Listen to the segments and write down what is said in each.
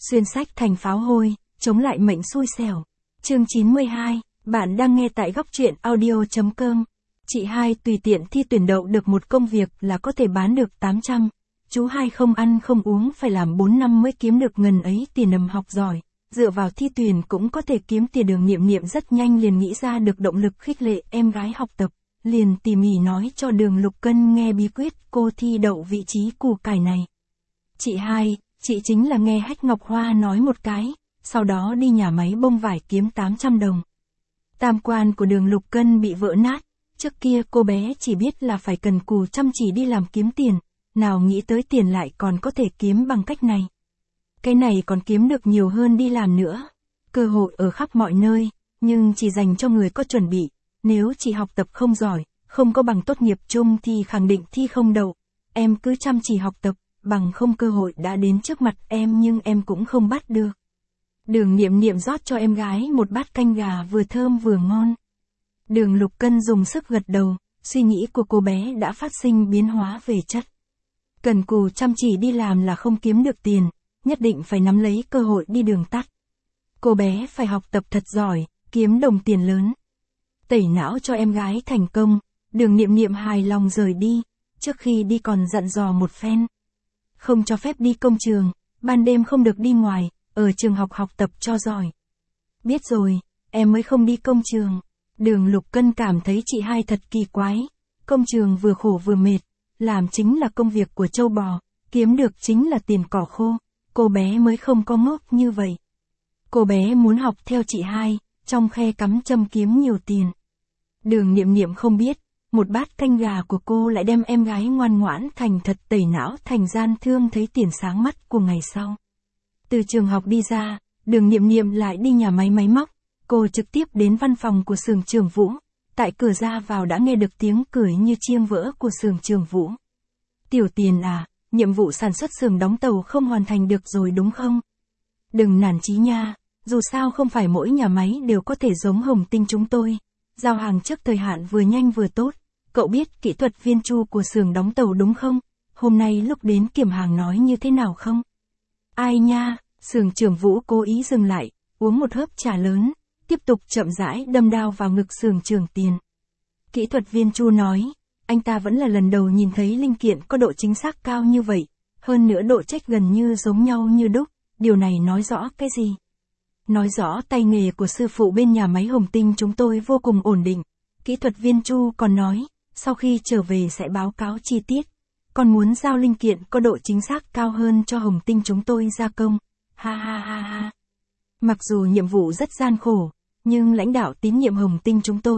Xuyên sách thành pháo hôi, chống lại mệnh xui xẻo. Chương 92, bạn đang nghe tại góc truyện audio.com. Chị hai tùy tiện thi tuyển đậu được một công việc là có thể bán được 800. Chú hai không ăn không uống phải làm 4 năm mới kiếm được ngần ấy tiền nầm học giỏi. Dựa vào thi tuyển cũng có thể kiếm tiền. Đường Niệm Niệm rất nhanh liền nghĩ ra được động lực khích lệ em gái học tập. Liền tỉ mỉ nói cho Đường Lục Cân nghe bí quyết cô thi đậu vị trí củ cải này. Chị hai, chị chính là nghe Hách Ngọc Hoa nói một cái, sau đó đi nhà máy bông vải kiếm 800 đồng. Tam quan của Đường Lục Cân bị vỡ nát, trước kia cô bé chỉ biết là phải cần cù chăm chỉ đi làm kiếm tiền, nào nghĩ tới tiền lại còn có thể kiếm bằng cách này. Cái này còn kiếm được nhiều hơn đi làm nữa. Cơ hội ở khắp mọi nơi, nhưng chỉ dành cho người có chuẩn bị. Nếu chị học tập không giỏi, không có bằng tốt nghiệp chung thì khẳng định thi không đậu. Em cứ chăm chỉ học tập, bằng không cơ hội đã đến trước mặt em nhưng em cũng không bắt được. Đường Niệm Niệm rót cho em gái một bát canh gà vừa thơm vừa ngon. Đường Lục Cân dùng sức gật đầu, suy nghĩ của cô bé đã phát sinh biến hóa về chất. Cần cù chăm chỉ đi làm là không kiếm được tiền, nhất định phải nắm lấy cơ hội đi đường tắt. Cô bé phải học tập thật giỏi, kiếm đồng tiền lớn. Tẩy não cho em gái thành công, Đường Niệm Niệm hài lòng rời đi, trước khi đi còn dặn dò một phen. Không cho phép đi công trường, ban đêm không được đi ngoài, ở trường học học tập cho giỏi. Biết rồi, em mới không đi công trường. Đường Lục Cân cảm thấy chị hai thật kỳ quái, công trường vừa khổ vừa mệt, làm chính là công việc của trâu bò, kiếm được chính là tiền cỏ khô, cô bé mới không có ngốc như vậy. Cô bé muốn học theo chị hai, trong khe cắm châm kiếm nhiều tiền. Đường Niệm Niệm không biết, một bát canh gà của cô lại đem em gái ngoan ngoãn thành thật tẩy não thành gian thương thấy tiền sáng mắt của ngày sau. Từ trường học đi ra, Đường Niệm Niệm lại đi nhà máy máy móc, cô trực tiếp đến văn phòng của xưởng Trường Vũ. Tại cửa ra vào đã nghe được tiếng cười như chiêng vỡ của xưởng Trường Vũ. Tiểu Tiền à, nhiệm vụ sản xuất xưởng đóng tàu không hoàn thành được rồi đúng không? Đừng nản chí nha, dù sao không phải mỗi nhà máy đều có thể giống Hồng Tinh chúng tôi. Giao hàng trước thời hạn vừa nhanh vừa tốt. Cậu biết kỹ thuật viên Chu của xưởng đóng tàu đúng không? Hôm nay lúc đến kiểm hàng nói như thế nào không? Ai nha, xưởng Trường Vũ cố ý dừng lại, uống một hớp trà lớn, tiếp tục chậm rãi đâm đao vào ngực xưởng Trường Tiền. Kỹ thuật viên Chu nói, anh ta vẫn là lần đầu nhìn thấy linh kiện có độ chính xác cao như vậy, hơn nữa độ trách gần như giống nhau như đúc, điều này nói rõ cái gì? Nói rõ tay nghề của sư phụ bên nhà máy Hồng Tinh chúng tôi vô cùng ổn định. Kỹ thuật viên Chu còn nói, sau khi trở về sẽ báo cáo chi tiết, còn muốn giao linh kiện có độ chính xác cao hơn cho Hồng Tinh chúng tôi gia công. Ha ha ha ha. Mặc dù nhiệm vụ rất gian khổ, nhưng lãnh đạo tín nhiệm Hồng Tinh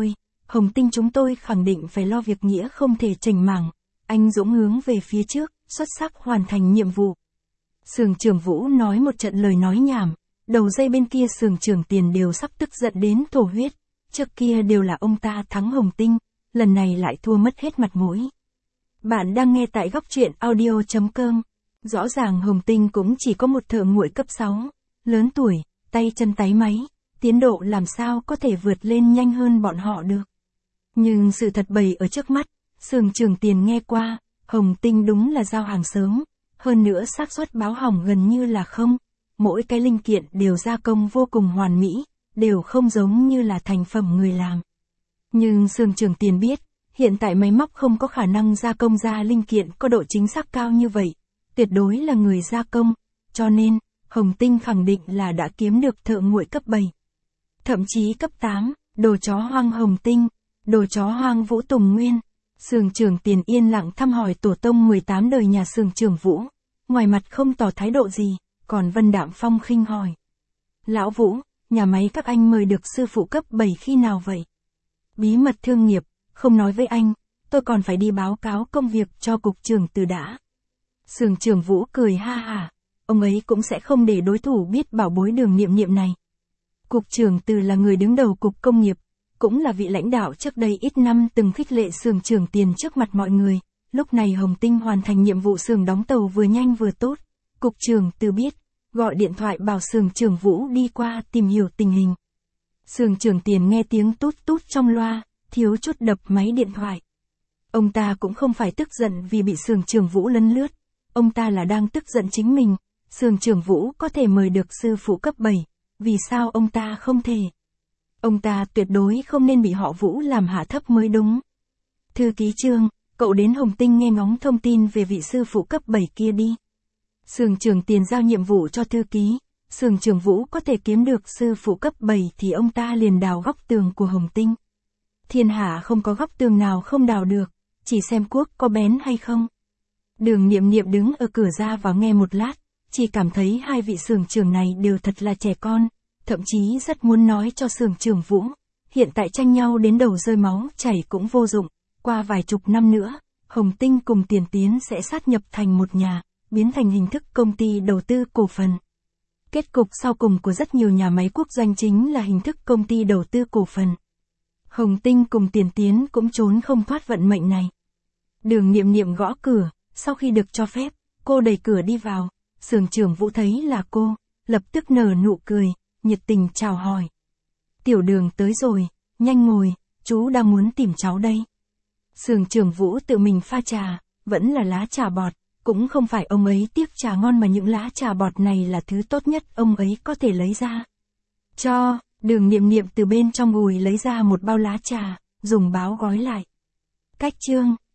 chúng tôi khẳng định phải lo việc nghĩa không thể chểnh mảng. Anh dũng hướng về phía trước, xuất sắc hoàn thành nhiệm vụ. Xưởng Trường Vũ nói một trận lời nói nhảm, đầu dây bên kia xưởng Trường Tiền đều sắp tức giận đến thổ huyết. Trước kia đều là ông ta thắng Hồng Tinh, lần này lại thua mất hết mặt mũi. Bạn đang nghe tại góc truyện audio.com. Rõ ràng Hồng Tinh cũng chỉ có một thợ nguội cấp 6, lớn tuổi, tay chân táy máy, tiến độ làm sao có thể vượt lên nhanh hơn bọn họ được. Nhưng sự thật bày ở trước mắt, xưởng Trường Tiền nghe qua, Hồng Tinh đúng là giao hàng sớm, hơn nữa xác suất báo hỏng gần như là không, mỗi cái linh kiện đều gia công vô cùng hoàn mỹ, đều không giống như là thành phẩm người làm. Nhưng xưởng Trường Tiền biết, hiện tại máy móc không có khả năng gia công ra linh kiện có độ chính xác cao như vậy, tuyệt đối là người gia công, cho nên, Hồng Tinh khẳng định là đã kiếm được thợ nguội cấp 7. Thậm chí cấp 8, đồ chó hoang Hồng Tinh, đồ chó hoang Vũ Tùng Nguyên. Xưởng Trường Tiền yên lặng thăm hỏi tổ tông 18 đời nhà xưởng Trường Vũ, ngoài mặt không tỏ thái độ gì, còn Vân Đạm Phong khinh hỏi. Lão Vũ, nhà máy các anh mời được sư phụ cấp 7 khi nào vậy? Bí mật thương nghiệp, không nói với anh, tôi còn phải đi báo cáo công việc cho cục trưởng Từ đã. Xưởng Trường Vũ cười ha hả, ông ấy cũng sẽ không để đối thủ biết bảo bối Đường Niệm Niệm này. Cục trưởng Từ là người đứng đầu cục công nghiệp, cũng là vị lãnh đạo trước đây ít năm từng khích lệ xưởng Trường Tiền trước mặt mọi người. Lúc này Hồng Tinh hoàn thành nhiệm vụ xưởng đóng tàu vừa nhanh vừa tốt. Cục trưởng Từ biết, gọi điện thoại bảo xưởng Trường Vũ đi qua tìm hiểu tình hình. Xưởng Trường Tiền nghe tiếng tút tút trong loa, thiếu chút đập máy điện thoại. Ông ta cũng không phải tức giận vì bị xưởng Trường Vũ lấn lướt, ông ta là đang tức giận chính mình. Sường Trường Vũ có thể mời được sư phụ cấp 7, vì sao ông ta không thể? Ông ta tuyệt đối không nên bị họ Vũ làm hạ thấp mới đúng. Thư ký Trương, cậu đến Hồng Tinh nghe ngóng thông tin về vị sư phụ cấp 7 kia đi. Sường Trường Tiền giao nhiệm vụ cho thư ký. Sường Trường Vũ có thể kiếm được sư phụ cấp 7 thì ông ta liền đào góc tường của Hồng Tinh. Thiên hạ không có góc tường nào không đào được, chỉ xem cuốc có bén hay không. Đường Niệm Niệm đứng ở cửa ra vào nghe một lát, chỉ cảm thấy hai vị Sường Trường này đều thật là trẻ con, thậm chí rất muốn nói cho Sường Trường Vũ, hiện tại tranh nhau đến đầu rơi máu chảy cũng vô dụng, qua vài chục năm nữa, Hồng Tinh cùng Tiền Tiến sẽ sát nhập thành một nhà, biến thành hình thức công ty đầu tư cổ phần. Kết cục sau cùng của rất nhiều nhà máy quốc doanh chính là hình thức công ty đầu tư cổ phần. Hồng Tinh cùng Tiền Tiến cũng trốn không thoát vận mệnh này. Đường Niệm Niệm gõ cửa, sau khi được cho phép, cô đẩy cửa đi vào, Sường Trường Vũ thấy là cô, lập tức nở nụ cười, nhiệt tình chào hỏi. Tiểu Đường tới rồi, nhanh ngồi, chú đang muốn tìm cháu đây. Sường Trường Vũ tự mình pha trà, vẫn là lá trà bọt, cũng không phải ông ấy tiếc trà ngon mà những lá trà bọt này là thứ tốt nhất ông ấy có thể lấy ra. Cho, Đường Niệm Niệm từ bên trong gùi lấy ra một bao lá trà, dùng báo gói lại. Cách chương